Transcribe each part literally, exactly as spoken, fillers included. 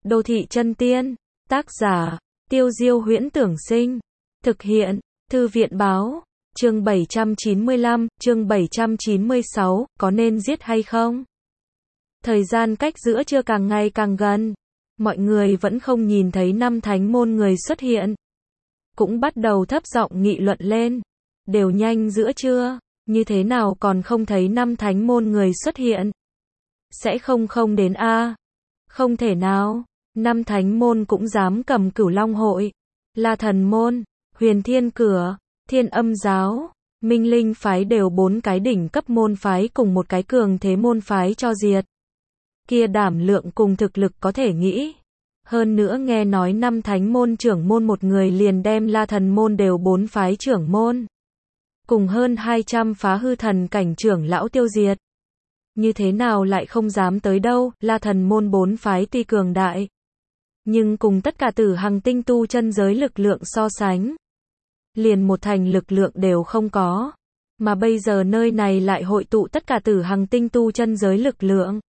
Đô thị chân tiên, tác giả, Tiêu Diêu Huyễn Tưởng Sinh, thực hiện, Thư viện Báo, chương bảy trăm chín mươi lăm, chương bảy trăm chín mươi sáu, có nên giết hay không? Thời gian cách giữa trưa càng ngày càng gần, mọi người vẫn không nhìn thấy năm thánh môn người xuất hiện. Cũng bắt đầu thấp giọng nghị luận lên, đều nhanh giữa trưa, như thế nào còn không thấy năm thánh môn người xuất hiện? Sẽ không không đến a? À? Không thể nào, năm thánh môn cũng dám cầm Cửu Long hội, La Thần môn, Huyền Thiên cửa, Thiên Âm giáo, Minh Linh phái đều bốn cái đỉnh cấp môn phái cùng một cái cường thế môn phái cho diệt. Kia đảm lượng cùng thực lực có thể nghĩ. Hơn nữa nghe nói năm thánh môn trưởng môn một người liền đem La Thần môn đều bốn phái trưởng môn. Cùng hơn hai trăm phá hư thần cảnh trưởng lão tiêu diệt. Như thế nào lại không dám tới đâu, La Thần môn bốn phái tuy cường đại. Nhưng cùng tất cả tử hằng tinh tu chân giới lực lượng so sánh. Liền một thành lực lượng đều không có. Mà bây giờ nơi này lại hội tụ tất cả tử hằng tinh tu chân giới lực lượng.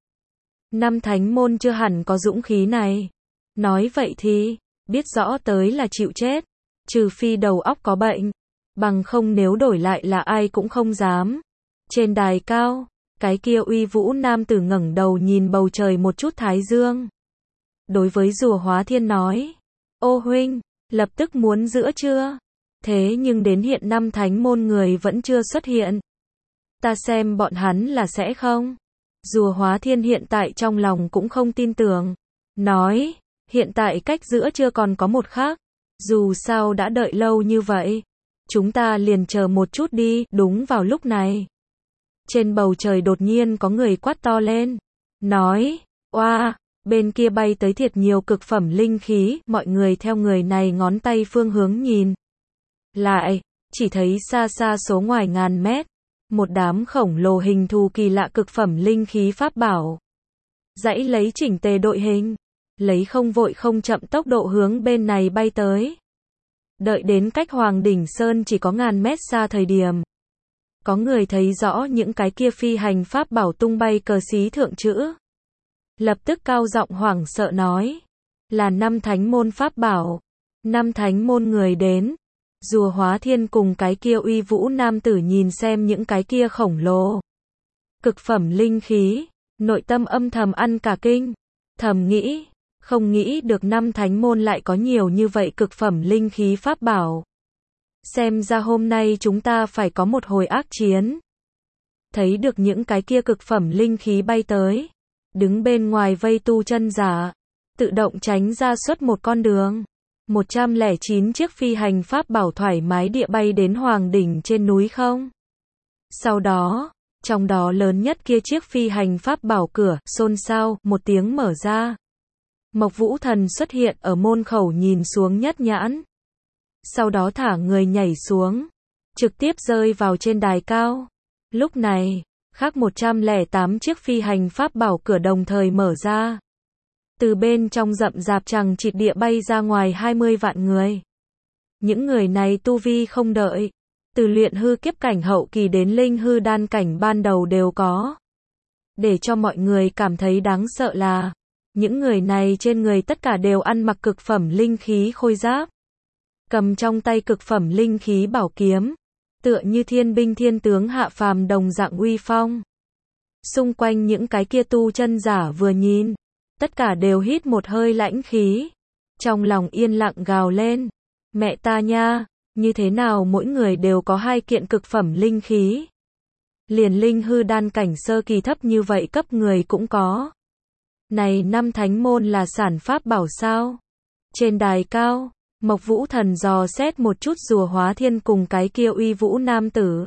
Năm thánh môn chưa hẳn có dũng khí này. Nói vậy thì, biết rõ tới là chịu chết. Trừ phi đầu óc có bệnh. Bằng không nếu đổi lại là ai cũng không dám. Trên đài cao, cái kia uy vũ nam tử ngẩng đầu nhìn bầu trời một chút thái dương. Đối với Rùa Hóa Thiên nói, ô huynh, lập tức muốn giữa trưa. Thế nhưng đến hiện năm thánh môn người vẫn chưa xuất hiện. Ta xem bọn hắn là sẽ không. Rùa Hóa Thiên hiện tại trong lòng cũng không tin tưởng. Nói, hiện tại cách giữa trưa còn có một khác. Dù sao đã đợi lâu như vậy. Chúng ta liền chờ một chút đi. Đúng vào lúc này. Trên bầu trời đột nhiên có người quát to lên. Nói, oa, bên kia bay tới thiệt nhiều cực phẩm linh khí. Mọi người theo người này ngón tay phương hướng nhìn. Lại, chỉ thấy xa xa số ngoài ngàn mét. Một đám khổng lồ hình thù kỳ lạ cực phẩm linh khí pháp bảo. Dãy lấy chỉnh tề đội hình. Lấy không vội không chậm tốc độ hướng bên này bay tới. Đợi đến cách Hoàng Đỉnh Sơn chỉ có ngàn mét xa thời điểm. Có người thấy rõ những cái kia phi hành pháp bảo tung bay cờ xí thượng chữ. Lập tức cao giọng hoảng sợ nói. Là năm thánh môn pháp bảo. Năm thánh môn người đến. Rùa Hóa Thiên cùng cái kia uy vũ nam tử nhìn xem những cái kia khổng lồ. Cực phẩm linh khí. Nội tâm âm thầm ăn cả kinh. Thầm nghĩ. Không nghĩ được năm thánh môn lại có nhiều như vậy cực phẩm linh khí pháp bảo. Xem ra hôm nay chúng ta phải có một hồi ác chiến. Thấy được những cái kia cực phẩm linh khí bay tới. Đứng bên ngoài vây tu chân giả. Tự động tránh ra suốt một con đường. một trăm lẻ chín chiếc phi hành pháp bảo thoải mái địa bay đến Hoàng Đỉnh trên núi không. Sau đó, trong đó lớn nhất kia chiếc phi hành pháp bảo cửa, xôn xao, một tiếng mở ra. Mộc Vũ Thần xuất hiện ở môn khẩu nhìn xuống nhất nhãn. Sau đó thả người nhảy xuống. Trực tiếp rơi vào trên đài cao. Lúc này, khác một trăm lẻ tám chiếc phi hành pháp bảo cửa đồng thời mở ra. Từ bên trong rậm rạp chằng chịt địa bay ra ngoài hai mươi vạn người. Những người này tu vi không đợi. Từ luyện hư kiếp cảnh hậu kỳ đến linh hư đan cảnh ban đầu đều có. Để cho mọi người cảm thấy đáng sợ là, những người này trên người tất cả đều ăn mặc cực phẩm linh khí khôi giáp. Cầm trong tay cực phẩm linh khí bảo kiếm. Tựa như thiên binh thiên tướng hạ phàm đồng dạng uy phong. Xung quanh những cái kia tu chân giả vừa nhìn. Tất cả đều hít một hơi lãnh khí. Trong lòng yên lặng gào lên. Mẹ ta nha, như thế nào mỗi người đều có hai kiện cực phẩm linh khí. Liền linh hư đan cảnh sơ kỳ thấp như vậy cấp người cũng có. Này năm thánh môn là sản pháp bảo sao? Trên đài cao, Mộc Vũ Thần dò xét một chút Rùa Hóa Thiên cùng cái kia uy vũ nam tử.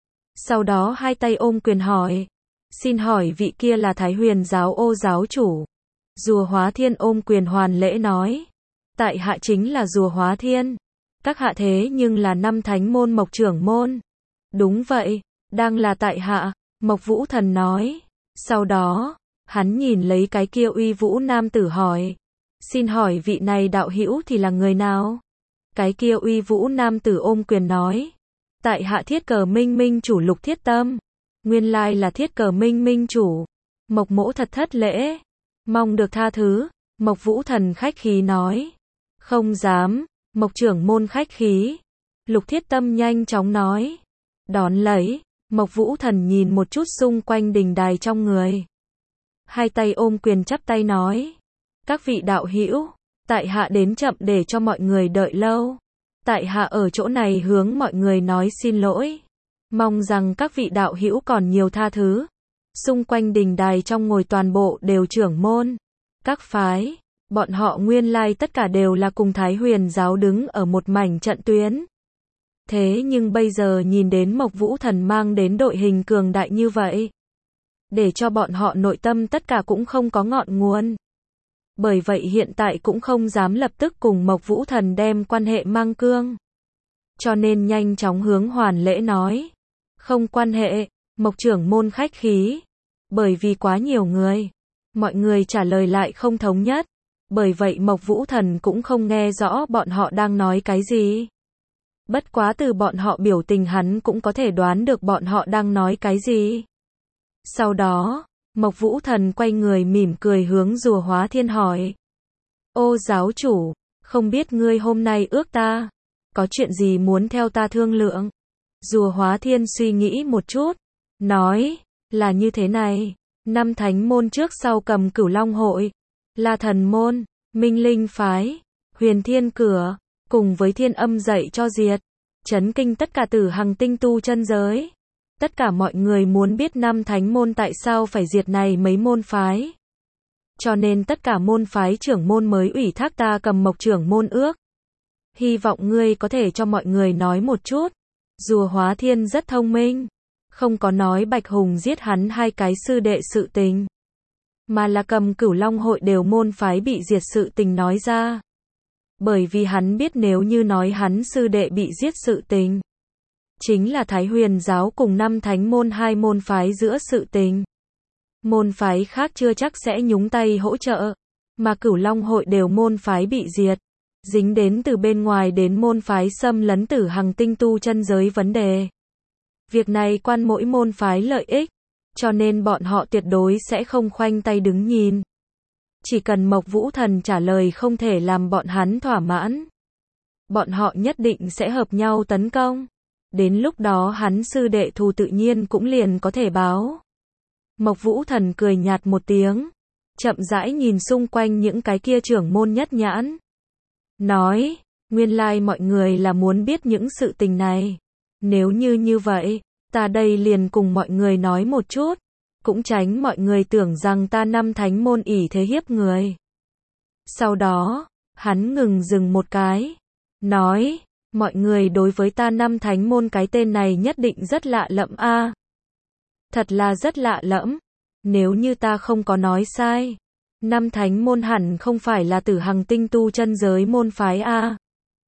Sau đó hai tay ôm quyền hỏi. Xin hỏi vị kia là Thái Huyền giáo Ô giáo chủ. Rùa Hóa Thiên ôm quyền hoàn lễ nói. Tại hạ chính là Rùa Hóa Thiên. Các hạ thế nhưng là năm thánh môn Mộc trưởng môn. Đúng vậy, đang là tại hạ, Mộc Vũ Thần nói. Sau đó, hắn nhìn lấy cái kia uy vũ nam tử hỏi. Xin hỏi vị này đạo hữu thì là người nào? Cái kia uy vũ nam tử ôm quyền nói. Tại hạ Thiết Cờ Minh Minh chủ Lục Thiết Tâm. Nguyên lai là Thiết Cờ Minh Minh chủ. Mộc mỗ thật thất lễ. Mong được tha thứ. Mộc Vũ Thần khách khí nói. Không dám, Mộc trưởng môn khách khí. Lục Thiết Tâm nhanh chóng nói. Đón lấy, Mộc Vũ Thần nhìn một chút xung quanh đình đài trong người. Hai tay ôm quyền chắp tay nói. Các vị đạo hữu, tại hạ đến chậm để cho mọi người đợi lâu. Tại hạ ở chỗ này hướng mọi người nói xin lỗi. Mong rằng các vị đạo hữu còn nhiều tha thứ. Xung quanh đình đài trong ngồi toàn bộ đều trưởng môn. Các phái, bọn họ nguyên lai tất cả đều là cùng Thái Huyền giáo đứng ở một mảnh trận tuyến. Thế nhưng bây giờ nhìn đến Mộc Vũ Thần mang đến đội hình cường đại như vậy. Để cho bọn họ nội tâm tất cả cũng không có ngọn nguồn. Bởi vậy hiện tại cũng không dám lập tức cùng Mộc Vũ Thần đem quan hệ mang cương. Cho nên nhanh chóng hướng hoàn lễ nói. Không quan hệ, Mộc trưởng môn khách khí. Bởi vì quá nhiều người. Mọi người trả lời lại không thống nhất. Bởi vậy Mộc Vũ Thần cũng không nghe rõ bọn họ đang nói cái gì. Bất quá từ bọn họ biểu tình hắn cũng có thể đoán được bọn họ đang nói cái gì. Sau đó, Mộc Vũ Thần quay người mỉm cười hướng Rùa Hóa Thiên hỏi. Ô giáo chủ, không biết ngươi hôm nay ước ta, có chuyện gì muốn theo ta thương lượng? Rùa Hóa Thiên suy nghĩ một chút, nói, là như thế này, năm thánh môn trước sau cầm Cửu Long hội, La Thần môn, Minh Linh phái, Huyền Thiên cửa, cùng với Thiên Âm dạy cho diệt, chấn kinh tất cả tử hằng tinh tu chân giới. Tất cả mọi người muốn biết năm thánh môn tại sao phải diệt này mấy môn phái. Cho nên tất cả môn phái trưởng môn mới ủy thác ta cầm Mộc trưởng môn ước. Hy vọng ngươi có thể cho mọi người nói một chút. Rùa Hóa Thiên rất thông minh. Không có nói Bạch Hùng giết hắn hai cái sư đệ sự tình. Mà là cầm Cửu Long hội đều môn phái bị diệt sự tình nói ra. Bởi vì hắn biết nếu như nói hắn sư đệ bị giết sự tình. Chính là Thái Huyền giáo cùng năm thánh môn hai môn phái giữa sự tình. Môn phái khác chưa chắc sẽ nhúng tay hỗ trợ. Mà Cửu Long hội đều môn phái bị diệt. Dính đến từ bên ngoài đến môn phái xâm lấn tử hằng tinh tu chân giới vấn đề. Việc này quan mỗi môn phái lợi ích. Cho nên bọn họ tuyệt đối sẽ không khoanh tay đứng nhìn. Chỉ cần Mộc Vũ Thần trả lời không thể làm bọn hắn thỏa mãn. Bọn họ nhất định sẽ hợp nhau tấn công. Đến lúc đó hắn sư đệ thù tự nhiên cũng liền có thể báo. Mộc Vũ Thần cười nhạt một tiếng. Chậm rãi nhìn xung quanh những cái kia trưởng môn nhất nhãn. Nói, nguyên lai mọi người là muốn biết những sự tình này. Nếu như như vậy, ta đây liền cùng mọi người nói một chút. Cũng tránh mọi người tưởng rằng ta năm thánh môn ỷ thế hiếp người. Sau đó, hắn ngừng dừng một cái. Nói, mọi người đối với ta năm thánh môn cái tên này nhất định rất lạ lẫm a. Thật là rất lạ lẫm. Nếu như ta không có nói sai. Năm thánh môn hẳn không phải là tử hằng tinh tu chân giới môn phái a.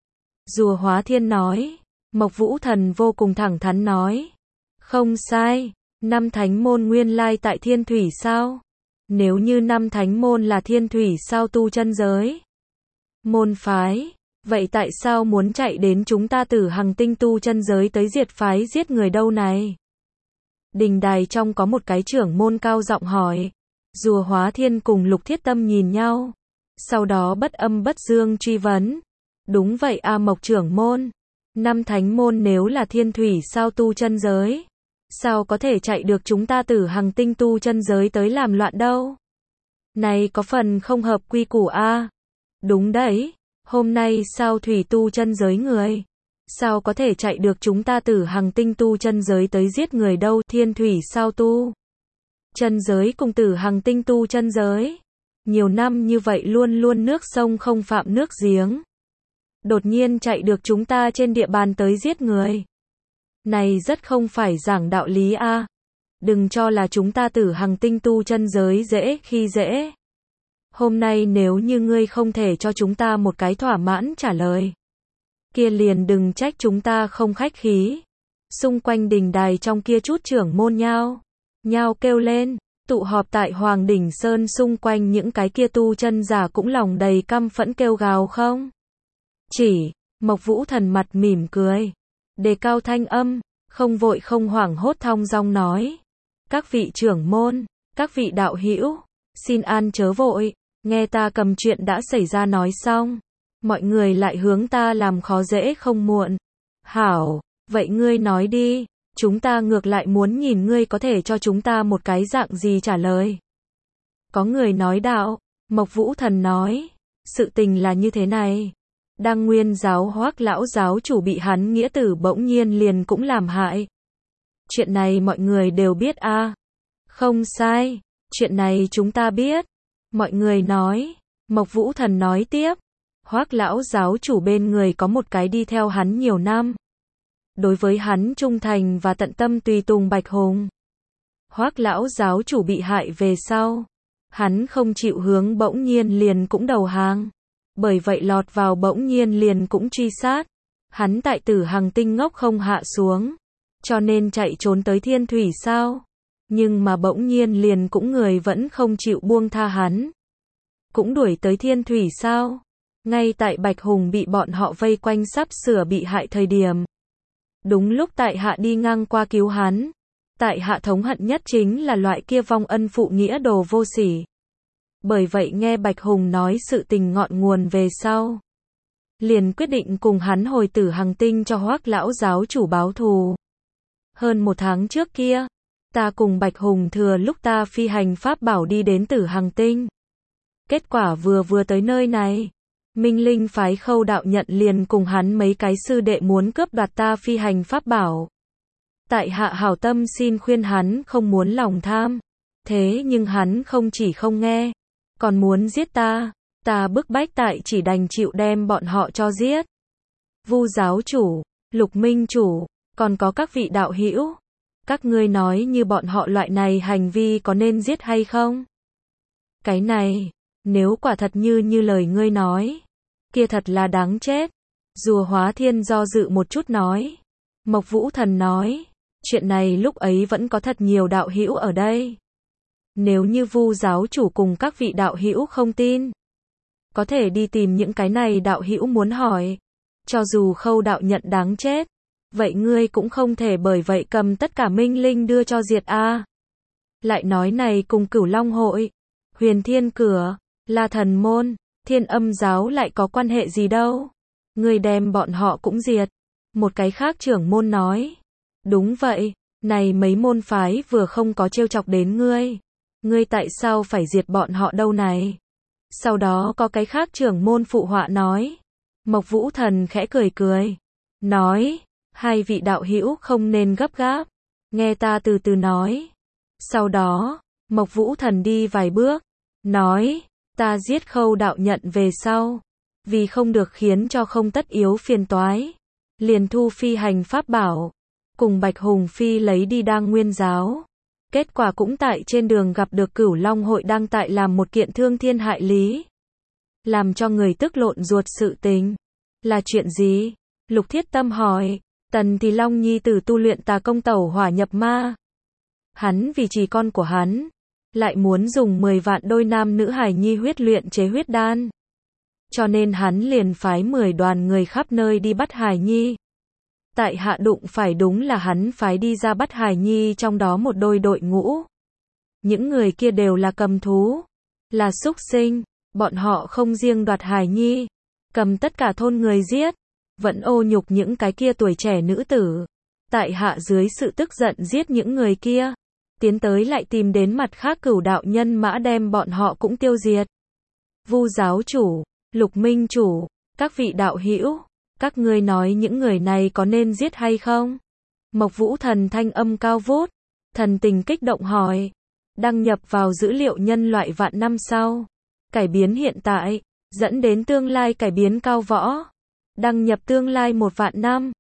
Rùa Hóa Thiên nói. Mộc Vũ Thần vô cùng thẳng thắn nói. Không sai. Năm thánh môn nguyên lai tại thiên thủy sao? Nếu như năm thánh môn là thiên thủy sao tu chân giới? Môn phái. Vậy tại sao muốn chạy đến chúng ta tử hằng tinh tu chân giới tới diệt phái giết người đâu này? Đình đài trong có một cái trưởng môn cao giọng hỏi. Rùa Hóa Thiên cùng Lục Thiết Tâm nhìn nhau. Sau đó bất âm bất dương truy vấn. Đúng vậy a Mộc trưởng môn. Năm thánh môn nếu là thiên thủy sao tu chân giới? Sao có thể chạy được chúng ta tử hằng tinh tu chân giới tới làm loạn đâu? Này có phần không hợp quy củ a. Đúng đấy. Hôm nay sao thủy tu chân giới người? Sao có thể chạy được chúng ta tử hằng tinh tu chân giới tới giết người đâu? Thiên thủy sao tu chân giới cùng tử hằng tinh tu chân giới. Nhiều năm như vậy luôn luôn nước sông không phạm nước giếng. Đột nhiên chạy được chúng ta trên địa bàn tới giết người. Này rất không phải giảng đạo lý a. Đừng cho là chúng ta tử hằng tinh tu chân giới dễ khi dễ. Hôm nay nếu như ngươi không thể cho chúng ta một cái thỏa mãn trả lời. Kia liền đừng trách chúng ta không khách khí. Xung quanh đình đài trong kia chút trưởng môn nhao. Nhao kêu lên. Tụ họp tại Hoàng Đỉnh Sơn xung quanh những cái kia tu chân giả cũng lòng đầy căm phẫn kêu gào không. Chỉ, Mộc Vũ Thần mặt mỉm cười. Đề cao thanh âm, không vội không hoảng hốt thong dong nói. Các vị trưởng môn, các vị đạo hữu, xin an chớ vội. Nghe ta cầm chuyện đã xảy ra nói xong, mọi người lại hướng ta làm khó dễ không muộn. Hảo, vậy ngươi nói đi, chúng ta ngược lại muốn nhìn ngươi có thể cho chúng ta một cái dạng gì trả lời. Có người nói đạo, Mộc Vũ Thần nói, sự tình là như thế này. Đăng Nguyên giáo Hoắc lão giáo chủ bị hắn nghĩa tử bỗng nhiên liền cũng làm hại. Chuyện này mọi người đều biết a. À? Không sai, chuyện này chúng ta biết. Mọi người nói, Mộc Vũ Thần nói tiếp, Hoắc lão giáo chủ bên người có một cái đi theo hắn nhiều năm. Đối với hắn trung thành và tận tâm tùy tùng Bạch Hùng. Hoắc lão giáo chủ bị hại về sau, hắn không chịu hướng bỗng nhiên liền cũng đầu hàng. Bởi vậy lọt vào bỗng nhiên liền cũng truy sát. Hắn tại Tử Hằng Tinh ngốc không hạ xuống, cho nên chạy trốn tới Thiên Thủy sao? Nhưng mà bỗng nhiên liền cũng người vẫn không chịu buông tha hắn. Cũng đuổi tới Thiên Thủy sao? Ngay tại Bạch Hùng bị bọn họ vây quanh sắp sửa bị hại thời điểm. Đúng lúc tại hạ đi ngang qua cứu hắn. Tại hạ thống hận nhất chính là loại kia vong ân phụ nghĩa đồ vô sỉ. Bởi vậy nghe Bạch Hùng nói sự tình ngọn nguồn về sau, liền quyết định cùng hắn hồi Tử Hằng Tinh cho Hoắc lão giáo chủ báo thù. Hơn một tháng trước kia, ta cùng Bạch Hùng thừa lúc ta phi hành pháp bảo đi đến Tử Hằng Tinh. Kết quả vừa vừa tới nơi này, Minh Linh phái Khâu đạo nhận liền cùng hắn mấy cái sư đệ muốn cướp đoạt ta phi hành pháp bảo. Tại hạ hảo tâm xin khuyên hắn không muốn lòng tham, thế nhưng hắn không chỉ không nghe, còn muốn giết ta, ta bức bách tại chỉ đành chịu đem bọn họ cho giết. Vu giáo chủ, Lục Minh chủ, còn có các vị đạo hữu, các ngươi nói như bọn họ loại này hành vi có nên giết hay không? Cái này, nếu quả thật như như lời ngươi nói, kia thật là đáng chết. Rùa Hóa Thiên do dự một chút nói. Mộc Vũ Thần nói, chuyện này lúc ấy vẫn có thật nhiều đạo hữu ở đây. Nếu như Vu giáo chủ cùng các vị đạo hữu không tin, có thể đi tìm những cái này đạo hữu muốn hỏi. Cho dù Khâu đạo nhận đáng chết, vậy ngươi cũng không thể bởi vậy cầm tất cả Minh Linh đưa cho diệt a. Lại nói này cùng Cửu Long hội, Huyền Thiên cửa, La Thần môn, Thiên Âm giáo lại có quan hệ gì đâu? Ngươi đem bọn họ cũng diệt. Một cái khác trưởng môn nói, đúng vậy, này mấy môn phái vừa không có trêu chọc đến ngươi. Ngươi tại sao phải diệt bọn họ đâu này? Sau đó có cái khác trưởng môn phụ họa nói. Mộc Vũ Thần khẽ cười cười. Nói, hai vị đạo hữu không nên gấp gáp. Nghe ta từ từ nói. Sau đó, Mộc Vũ Thần đi vài bước. Nói, ta giết Khâu đạo nhận về sau. Vì không được khiến cho không tất yếu phiền toái. Liền thu phi hành pháp bảo. Cùng Bạch Hùng Phi lấy đi Đăng Nguyên giáo. Kết quả cũng tại trên đường gặp được Cửu Long hội đang tại làm một kiện thương thiên hại lý. Làm cho người tức lộn ruột sự tình. Là chuyện gì? Lục Thiết Tâm hỏi. Tần thì Long nhi tử tu luyện tà công tẩu hỏa nhập ma. Hắn vì trì con của hắn, lại muốn dùng mười vạn đôi nam nữ hài nhi huyết luyện chế huyết đan. Cho nên hắn liền phái mười đoàn người khắp nơi đi bắt hài nhi. Tại hạ đụng phải đúng là hắn phái đi ra bắt hài nhi trong đó một đôi đội ngũ. Những người kia đều là cầm thú, là súc sinh, bọn họ không riêng đoạt hài nhi, cầm tất cả thôn người giết, vẫn ô nhục những cái kia tuổi trẻ nữ tử. Tại hạ dưới sự tức giận giết những người kia, tiến tới lại tìm đến mặt khác Cửu đạo nhân mã đem bọn họ cũng tiêu diệt. Vu giáo chủ, Lục Minh chủ, các vị đạo hữu, các ngươi nói những người này có nên giết hay không? Mộc Vũ Thần thanh âm cao vút, thần tình kích động hỏi. Đăng nhập vào dữ liệu nhân loại vạn năm sau. Cải biến hiện tại, dẫn đến tương lai cải biến cao võ. Đăng nhập tương lai một vạn năm.